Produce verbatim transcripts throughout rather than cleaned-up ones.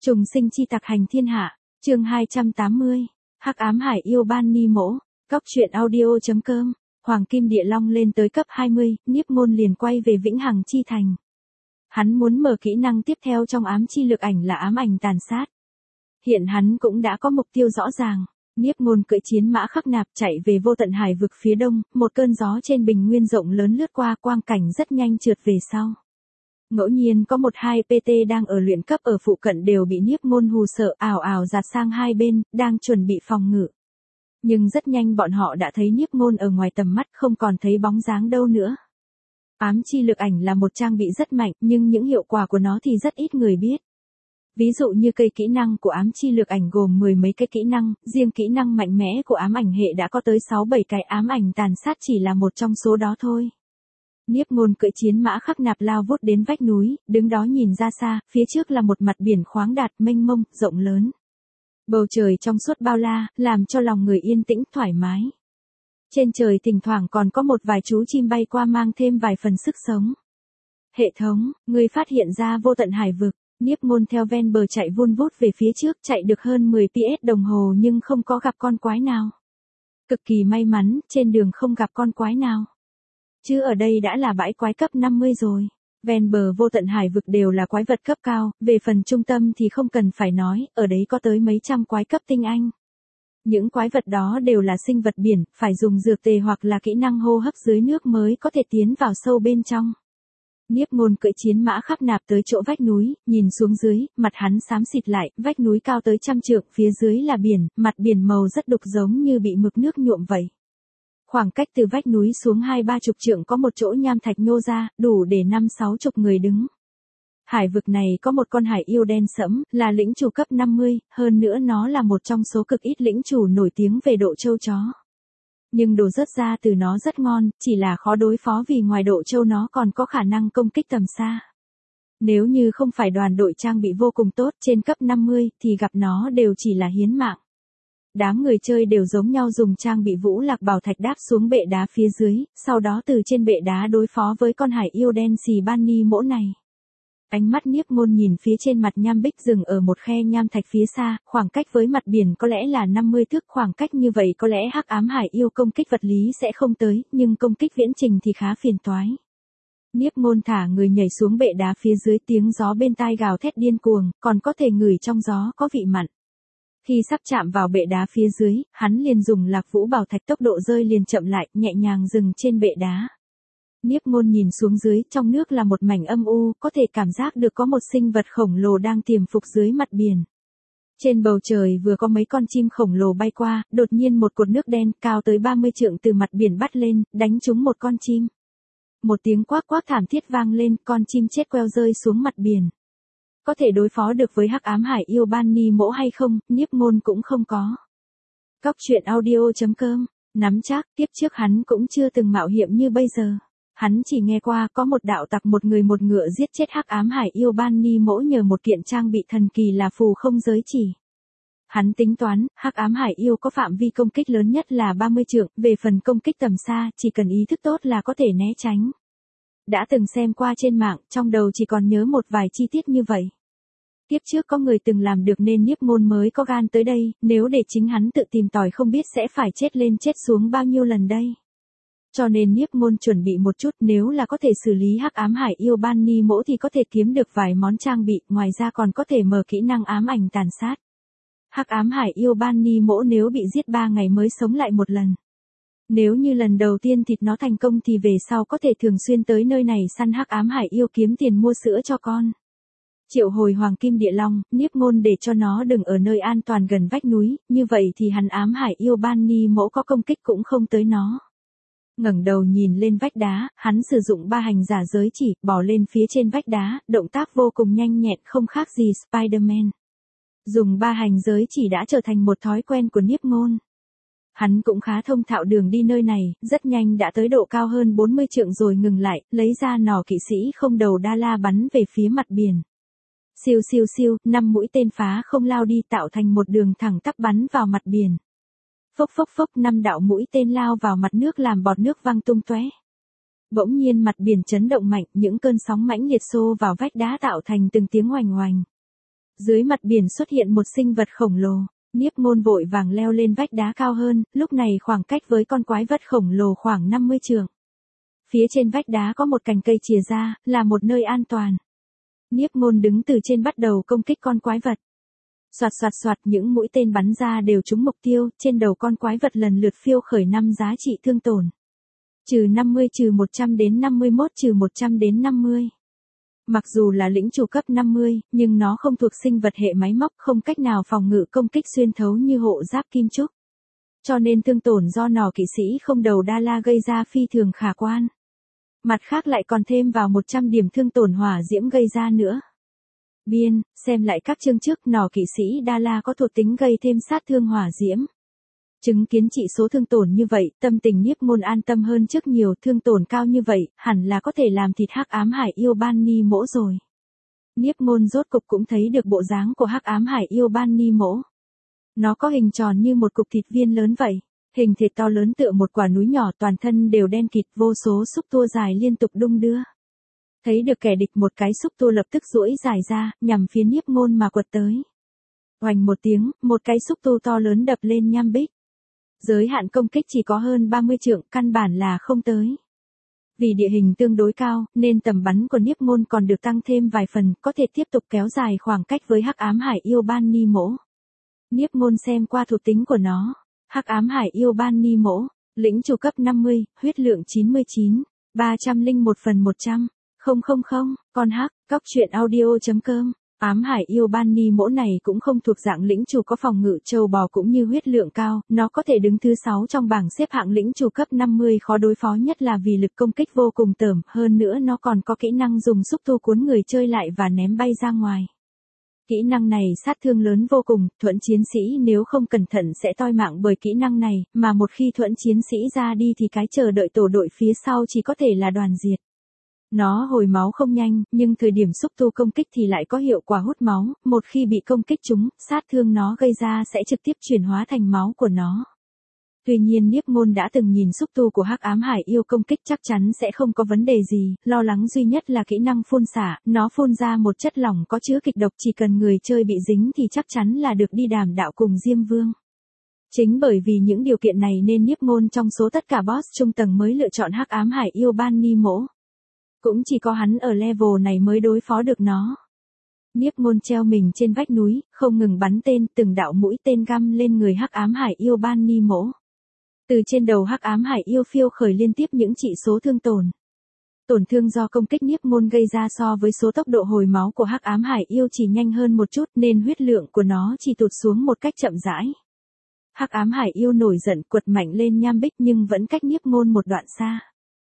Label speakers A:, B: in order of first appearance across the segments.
A: Trùng sinh chi tặc hành thiên hạ, chương hai trăm tám mươi, Hắc ám hải yêu ban ni mỗ, Cóc truyện audio.com, Hoàng Kim Địa Long lên tới cấp hai mươi, Niếp Ngôn liền quay về Vĩnh Hằng Chi Thành. Hắn muốn mở kỹ năng tiếp theo trong ám chi lực ảnh là ám ảnh tàn sát. Hiện hắn cũng đã có mục tiêu rõ ràng. Niếp Ngôn cưỡi chiến mã khắc nạp chạy về vô tận hải vực phía đông, một cơn gió trên bình nguyên rộng lớn lướt qua, quang cảnh rất nhanh trượt về sau. Ngẫu nhiên có một hai pê tê đang ở luyện cấp ở phụ cận đều bị Niếp Ngôn hù sợ ảo ảo giạt sang hai bên, đang chuẩn bị phòng ngự. Nhưng rất nhanh bọn họ đã thấy Niếp Ngôn ở ngoài tầm mắt, không còn thấy bóng dáng đâu nữa. Ám chi lực ảnh là một trang bị rất mạnh, nhưng những hiệu quả của nó thì rất ít người biết. Ví dụ như cây kỹ năng của ám chi lực ảnh gồm mười mấy cái kỹ năng, riêng kỹ năng mạnh mẽ của ám ảnh hệ đã có tới sáu bảy cái, ám ảnh tàn sát chỉ là một trong số đó thôi. Niếp Ngôn cưỡi chiến mã khắc nạp lao vút đến vách núi, đứng đó nhìn ra xa, phía trước là một mặt biển khoáng đạt, mênh mông, rộng lớn. Bầu trời trong suốt bao la, làm cho lòng người yên tĩnh, thoải mái. Trên trời thỉnh thoảng còn có một vài chú chim bay qua mang thêm vài phần sức sống. Hệ thống, người phát hiện ra vô tận hải vực. Niếp Ngôn theo ven bờ chạy vun vút về phía trước, chạy được hơn mười pê ét đồng hồ nhưng không có gặp con quái nào. Cực kỳ may mắn, trên đường không gặp con quái nào. Chứ ở đây đã là bãi quái cấp năm mươi rồi. Ven bờ vô tận hải vực đều là quái vật cấp cao, về phần trung tâm thì không cần phải nói, ở đấy có tới mấy trăm quái cấp tinh anh. Những quái vật đó đều là sinh vật biển, phải dùng dược tề hoặc là kỹ năng hô hấp dưới nước mới có thể tiến vào sâu bên trong. Niếp Ngôn cưỡi chiến mã khắc nạp tới chỗ vách núi, nhìn xuống dưới, mặt hắn xám xịt lại, vách núi cao tới trăm trượng, phía dưới là biển, mặt biển màu rất đục giống như bị mực nước nhuộm vậy. Khoảng cách từ vách núi xuống hai ba chục trượng có một chỗ nham thạch nhô ra, đủ để năm sáu chục người đứng. Hải vực này có một con hải yêu đen sẫm, là lĩnh chủ cấp năm mươi, hơn nữa nó là một trong số cực ít lĩnh chủ nổi tiếng về độ trâu chó. Nhưng đồ rớt ra từ nó rất ngon, chỉ là khó đối phó vì ngoài độ trâu nó còn có khả năng công kích tầm xa. Nếu như không phải đoàn đội trang bị vô cùng tốt trên cấp năm mươi thì gặp nó đều chỉ là hiến mạng. Đám người chơi đều giống nhau dùng trang bị vũ lạc bảo thạch đáp xuống bệ đá phía dưới, sau đó từ trên bệ đá đối phó với con hải yêu đen xì ban ni mỗ này. Ánh mắt Niếp Ngôn nhìn phía trên mặt nham bích dừng ở một khe nham thạch phía xa, khoảng cách với mặt biển có lẽ là năm mươi thước, khoảng cách như vậy có lẽ hắc ám hải yêu công kích vật lý sẽ không tới, nhưng công kích viễn trình thì khá phiền toái. Niếp Ngôn thả người nhảy xuống bệ đá phía dưới, tiếng gió bên tai gào thét điên cuồng, còn có thể ngửi trong gió có vị mặn. Khi sắp chạm vào bệ đá phía dưới, hắn liền dùng lạc vũ bảo thạch, tốc độ rơi liền chậm lại, nhẹ nhàng dừng trên bệ đá. Niếp Ngôn nhìn xuống dưới, trong nước là một mảnh âm u, có thể cảm giác được có một sinh vật khổng lồ đang tiềm phục dưới mặt biển. Trên bầu trời vừa có mấy con chim khổng lồ bay qua, đột nhiên một cột nước đen cao tới ba mươi trượng từ mặt biển bắt lên, đánh trúng một con chim. Một tiếng quác quác thảm thiết vang lên, con chim chết queo rơi xuống mặt biển. Có thể đối phó được với hắc ám hải yêu ban ni mỗ hay không, Niếp Ngôn cũng không có. Cóc truyện audio.com, nắm chắc, tiếp trước hắn cũng chưa từng mạo hiểm như bây giờ. Hắn chỉ nghe qua có một đạo tặc một người một ngựa giết chết hắc ám hải yêu ban ni mỗ nhờ một kiện trang bị thần kỳ là phù không giới chỉ. Hắn tính toán, hắc ám hải yêu có phạm vi công kích lớn nhất là ba mươi trượng, về phần công kích tầm xa, chỉ cần ý thức tốt là có thể né tránh. Đã từng xem qua trên mạng, trong đầu chỉ còn nhớ một vài chi tiết như vậy. Tiếp trước có người từng làm được nên Niếp Ngôn mới có gan tới đây, nếu để chính hắn tự tìm tòi không biết sẽ phải chết lên chết xuống bao nhiêu lần đây. Cho nên Niếp Ngôn chuẩn bị một chút, nếu là có thể xử lý hắc ám hải yêu ban ni mỗ thì có thể kiếm được vài món trang bị, ngoài ra còn có thể mở kỹ năng ám ảnh tàn sát. Hắc ám hải yêu ban ni mỗ nếu bị giết ba ngày mới sống lại một lần. Nếu như lần đầu tiên thịt nó thành công thì về sau có thể thường xuyên tới nơi này săn hắc ám hải yêu kiếm tiền mua sữa cho con. Triệu hồi Hoàng Kim Địa Long, Niếp Ngôn để cho nó đừng ở nơi an toàn gần vách núi, như vậy thì hắn ám hải yêu ban ni mỗ có công kích cũng không tới nó. Ngẩng đầu nhìn lên vách đá, hắn sử dụng ba hành giả giới chỉ, bò lên phía trên vách đá, động tác vô cùng nhanh nhẹn không khác gì Spider-Man. Dùng ba hành giới chỉ đã trở thành một thói quen của Niếp Ngôn. Hắn cũng khá thông thạo đường đi nơi này, rất nhanh đã tới độ cao hơn bốn mươi trượng rồi ngừng lại, lấy ra nỏ kỵ sĩ không đầu đa la bắn về phía mặt biển. Siêu siêu siêu, năm mũi tên phá không lao đi tạo thành một đường thẳng tắp bắn vào mặt biển. Phốc phốc phốc, năm đạo mũi tên lao vào mặt nước làm bọt nước văng tung tóe. Bỗng nhiên mặt biển chấn động mạnh, những cơn sóng mãnh liệt xô vào vách đá tạo thành từng tiếng oành oành. Dưới mặt biển xuất hiện một sinh vật khổng lồ. Niếp Ngôn vội vàng leo lên vách đá cao hơn, lúc này khoảng cách với con quái vật khổng lồ khoảng năm mươi trượng. Phía trên vách đá có một cành cây chìa ra, là một nơi an toàn. Niếp Ngôn đứng từ trên bắt đầu công kích con quái vật. Soạt soạt soạt, những mũi tên bắn ra đều trúng mục tiêu, trên đầu con quái vật lần lượt phiêu khởi năm giá trị thương tổn. Trừ năm mươi, trừ một trăm đến năm mươi mốt, trừ một trăm đến năm mươi. Mặc dù là lĩnh chủ cấp năm mươi, nhưng nó không thuộc sinh vật hệ máy móc, không cách nào phòng ngự công kích xuyên thấu như hộ giáp kim trúc. Cho nên thương tổn do nỏ kỵ sĩ không đầu đa la gây ra phi thường khả quan. Mặt khác lại còn thêm vào một trăm điểm thương tổn hỏa diễm gây ra nữa. Biên, xem lại các chương trước, nỏ kỵ sĩ đa la có thuộc tính gây thêm sát thương hỏa diễm. Chứng kiến trị số thương tổn như vậy, tâm tình Niếp Ngôn an tâm hơn trước nhiều, thương tổn cao như vậy, hẳn là có thể làm thịt hắc ám hải yêu ban ni mỗ rồi. Niếp Ngôn rốt cục cũng thấy được bộ dáng của hắc ám hải yêu ban ni mỗ. Nó có hình tròn như một cục thịt viên lớn vậy, hình thịt to lớn tựa một quả núi nhỏ, toàn thân đều đen kịt, vô số xúc tua dài liên tục đung đưa. Thấy được kẻ địch, một cái xúc tua lập tức duỗi dài ra, nhằm phía Niếp Ngôn mà quật tới. Oành một tiếng, một cái xúc tua to lớn đập lên nham bích. Giới hạn công kích chỉ có hơn ba mươi trượng, căn bản là không tới. Vì địa hình tương đối cao, nên tầm bắn của Niếp Ngôn còn được tăng thêm vài phần, có thể tiếp tục kéo dài khoảng cách với hắc ám hải yêu ban ni mỗ. Niếp Ngôn xem qua thuộc tính của nó. Hắc ám hải yêu ban ni mỗ, lĩnh chủ cấp năm mươi, huyết lượng chín mươi chín, ba trăm lẻ một phần một trăm. Không không không, con hắc, cóc truyện audio chấm com. Ám hải yêu ban ni mỗ này cũng không thuộc dạng lĩnh chủ có phòng ngự châu bò cũng như huyết lượng cao, nó có thể đứng thứ sáu trong bảng xếp hạng lĩnh chủ cấp năm mươi, khó đối phó nhất là vì lực công kích vô cùng tởm, hơn nữa nó còn có kỹ năng dùng xúc tu cuốn người chơi lại và ném bay ra ngoài. Kỹ năng này sát thương lớn vô cùng, thuẫn chiến sĩ nếu không cẩn thận sẽ toi mạng bởi kỹ năng này, mà một khi thuẫn chiến sĩ ra đi thì cái chờ đợi tổ đội phía sau chỉ có thể là đoàn diệt. Nó hồi máu không nhanh, nhưng thời điểm xúc tu công kích thì lại có hiệu quả hút máu, một khi bị công kích trúng, sát thương nó gây ra sẽ trực tiếp chuyển hóa thành máu của nó. Tuy nhiên Niếp Ngôn đã từng nhìn xúc tu của hắc ám hải yêu công kích chắc chắn sẽ không có vấn đề gì, lo lắng duy nhất là kỹ năng phun xả, nó phun ra một chất lỏng có chứa kịch độc, chỉ cần người chơi bị dính thì chắc chắn là được đi đàm đạo cùng Diêm Vương. Chính bởi vì những điều kiện này nên Niếp Ngôn trong số tất cả boss trung tầng mới lựa chọn hắc ám hải yêu ban ni mỗ. Cũng chỉ có hắn ở level này mới đối phó được nó. Niếp Ngôn treo mình trên vách núi, không ngừng bắn tên, từng đạo mũi tên găm lên người hắc ám hải yêu ban ni mỗ. Từ trên đầu hắc ám hải yêu phiêu khởi liên tiếp những chỉ số thương tổn. Tổn thương do công kích Niếp Ngôn gây ra so với số tốc độ hồi máu của hắc ám hải yêu chỉ nhanh hơn một chút nên huyết lượng của nó chỉ tụt xuống một cách chậm rãi. Hắc ám hải yêu nổi giận quật mạnh lên nham bích nhưng vẫn cách Niếp Ngôn một đoạn xa.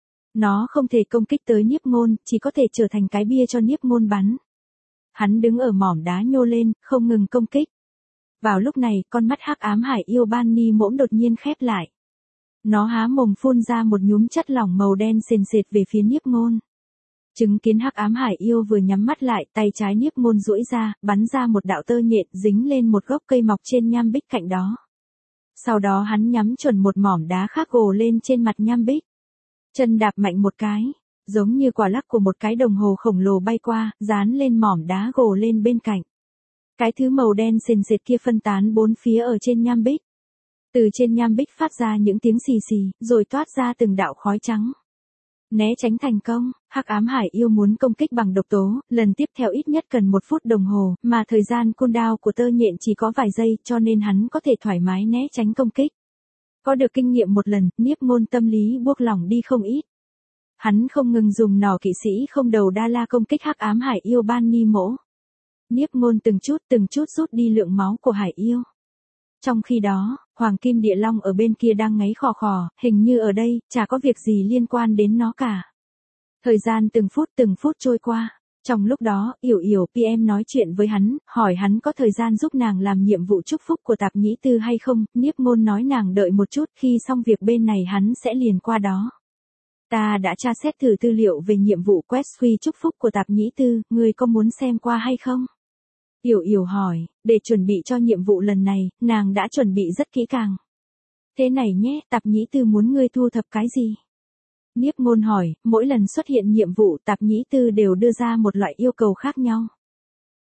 A: Nó không thể công kích tới Niếp Ngôn, chỉ có thể trở thành cái bia cho Niếp Ngôn bắn. Hắn đứng ở mỏm đá nhô lên, không ngừng công kích. Vào lúc này, con mắt hắc ám hải yêu ban ni mỗm đột nhiên khép lại. Nó há mồm phun ra một nhúm chất lỏng màu đen sền sệt về phía Niếp Ngôn. Chứng kiến hắc ám hải yêu vừa nhắm mắt lại, tay trái Niếp Ngôn duỗi ra, bắn ra một đạo tơ nhện dính lên một gốc cây mọc trên nham bích cạnh đó. Sau đó hắn nhắm chuẩn một mỏm đá khác gồ lên trên mặt nham bích. Chân đạp mạnh một cái, giống như quả lắc của một cái đồng hồ khổng lồ bay qua, dán lên mỏm đá gồ lên bên cạnh. Cái thứ màu đen sền sệt kia phân tán bốn phía ở trên nham bích. Từ trên nham bích phát ra những tiếng xì xì, rồi toát ra từng đạo khói trắng. Né tránh thành công, hắc ám hải yêu muốn công kích bằng độc tố, lần tiếp theo ít nhất cần một phút đồng hồ, mà thời gian cooldown của tơ nhện chỉ có vài giây, cho nên hắn có thể thoải mái né tránh công kích. Có được kinh nghiệm một lần, Niếp Ngôn tâm lý buông lỏng đi không ít. Hắn không ngừng dùng nỏ kỵ sĩ không đầu đa la công kích hắc ám hải yêu ban ni mỗ. Niếp Ngôn từng chút từng chút rút đi lượng máu của hải yêu. Trong khi đó, Hoàng Kim Địa Long ở bên kia đang ngáy khò khò, hình như ở đây, chả có việc gì liên quan đến nó cả. Thời gian từng phút từng phút trôi qua. Trong lúc đó, Yểu Yểu pê em nói chuyện với hắn, hỏi hắn có thời gian giúp nàng làm nhiệm vụ chúc phúc của tạp nhĩ tư hay không, Niếp Ngôn nói nàng đợi một chút, khi xong việc bên này hắn sẽ liền qua đó. Ta đã tra xét thử tư liệu về nhiệm vụ quest huy chúc phúc của tạp nhĩ tư, ngươi có muốn xem qua hay không? Yểu Yểu hỏi, để chuẩn bị cho nhiệm vụ lần này, nàng đã chuẩn bị rất kỹ càng. Thế này nhé, tạp nhĩ tư muốn ngươi thu thập cái gì? Niếp Ngôn hỏi, mỗi lần xuất hiện nhiệm vụ tạp nhĩ tư đều đưa ra một loại yêu cầu khác nhau.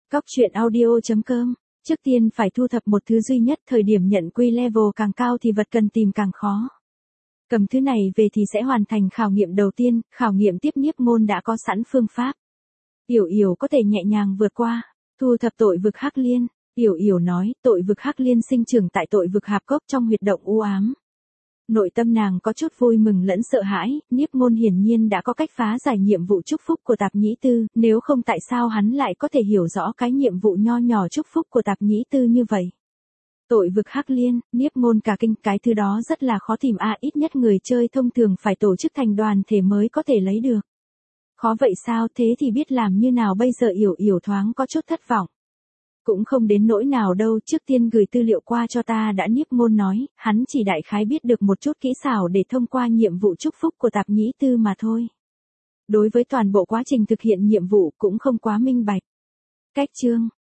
A: Cóc truyện audio chấm com. Trước tiên phải thu thập một thứ duy nhất, thời điểm nhận quy level càng cao thì vật cần tìm càng khó. Cầm thứ này về thì sẽ hoàn thành khảo nghiệm đầu tiên, khảo nghiệm tiếp Niếp Ngôn đã có sẵn phương pháp. Yểu Yểu có thể nhẹ nhàng vượt qua. Thu thập tội vực Hắc Liên. Yểu Yểu nói, tội vực Hắc Liên sinh trưởng tại tội vực Hạp Cốc trong huyệt động u ám. Nội tâm nàng có chút vui mừng lẫn sợ hãi, Niếp Ngôn hiển nhiên đã có cách phá giải nhiệm vụ chúc phúc của Tạp Nhĩ Tư, nếu không tại sao hắn lại có thể hiểu rõ cái nhiệm vụ nho nhỏ chúc phúc của Tạp Nhĩ Tư như vậy. Tội vực Hắc Liên, Niếp Ngôn cả kinh, cái thứ đó rất là khó tìm a, ít nhất người chơi thông thường phải tổ chức thành đoàn thể mới có thể lấy được. Khó vậy sao, thế thì biết làm như nào bây giờ? Yểu Yểu thoáng có chút thất vọng. Cũng không đến nỗi nào đâu, trước tiên gửi tư liệu qua cho ta đã, Niếp Ngôn nói, hắn chỉ đại khái biết được một chút kỹ xảo để thông qua nhiệm vụ chúc phúc của Tạp Nhĩ Tư mà thôi. Đối với toàn bộ quá trình thực hiện nhiệm vụ cũng không quá minh bạch. Cách chương